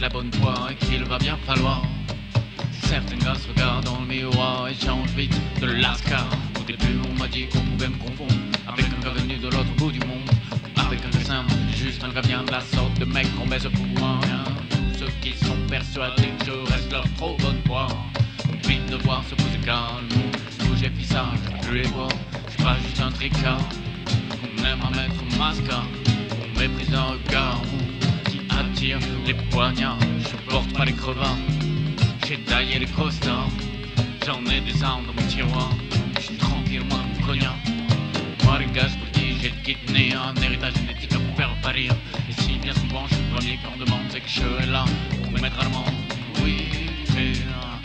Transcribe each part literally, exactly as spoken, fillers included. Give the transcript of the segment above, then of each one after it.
la bonne voie et qu'il va bien falloir. Certains gars se regardent dans le miroir et changent vite de lascar. Au début on m'a dit qu'on pouvait me confondre avec un gars venu de l'autre bout du monde, avec un gars simple, juste un gars bien de la sorte de mec qu'on baise pour un rien. Tous ceux qui sont persuadés que je reste leur trop bonne voie vite de voir se poser calme. Où j'ai fait ça, je plus les vois. J'suis pas juste un tricard qu'on aime à mettre au mascar. On méprise un regard qui attire les poignards. Je porte pas les crevards, j'ai taillé les costards. J'en ai des armes dans mon tiroir. J'suis tranquille, moi mon cognac. Moi les gars, pour qui j'ai le kidney, un héritage génétique à vous faire parir. Et si bien souvent je suis le premier qu'on demande, c'est que je suis là pour me mettre à l'amende. Oui, j'ai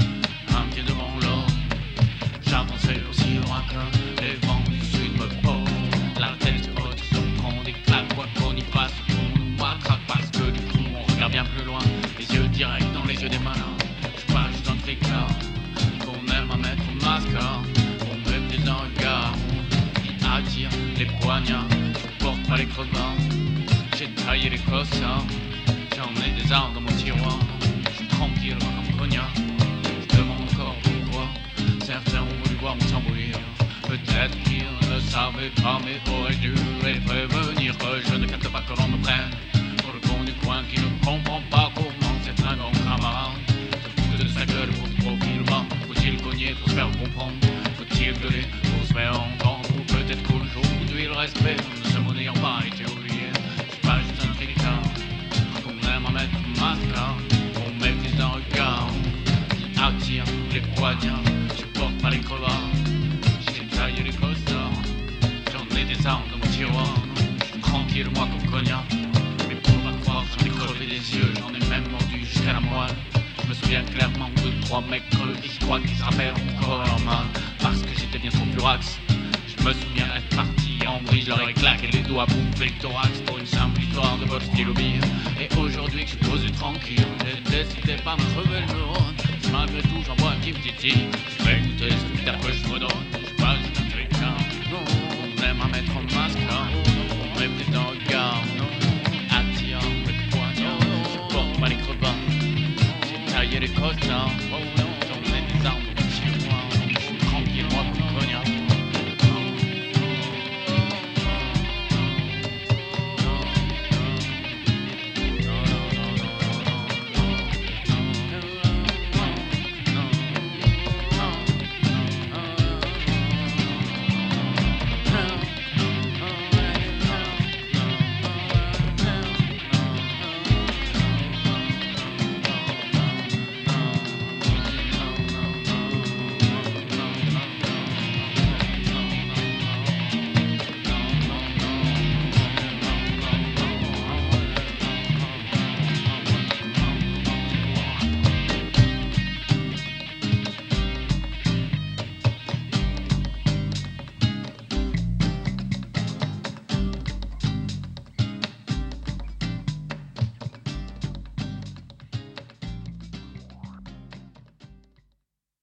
un pied devant l'autre. J'avançais aussi loin que les vents du sud me portent. La tête se haute, on prend des claques, quoi qu'on y passe, on nous matraque parce que du coup on regarde bien plus loin. Les yeux directs dans les yeux des malins. J'suis pas juste un tricard qu'on aime à mettre au mascar. On méprise un regard qui attire les poignards. Je porte pas les crevards, j'ai taillé les costards. J'en ai des armes dans mon tiroir. J'suis tranquille comme cognac. Je demande encore pourquoi certains ont voulu voir me s'embrouillir. Peut-être qu'ils ne savaient pas, mais auraient dû les prévenir que je ne capte pas que l'on me prenne pour le con du coin qui ne comprend pas comment c'est un grand camarade se fout de sa gueule pour profil bas. Faut-il cogner pour se faire comprendre? Faut-il gueuler pour se faire entendre? Ou peut-être qu'aujourd'hui le respect de ce mot n'ayant pas été oublié. C'est pas juste un tricard qu'on aime à mettre au mascar. On méprise d'un regard qui attire les poignards. Je porte pas les crevards, j'ai taillé les costards. J'en ai des armes dans mon tiroir. J'suis tranquille moi comme cognac. Mais pour ma croire, j'en ai crevé des yeux. J'en ai même mordu jusqu'à la moelle. Je me souviens clairement de trois mecs creux qui se croient qu'ils se rappellent encore leur main. Parce que j'étais bien trop furax. Je me souviens être parti en vrille. Je leur ai claqué les doigts, bouffer le thorax pour une simple histoire de votre stylo bille. Et aujourd'hui que je suis posé tranquille, j'ai décidé pas me crever le neurone. Malgré tout, j'en vois un qui me titille. Je vais écouter ce putain que je me donne. J'suis pas juste un tricard. Non, on aime à mettre en mascar. On méprise d'un regard. Attire les poignards. Je porte pas les crevards. J'ai taillé les costards.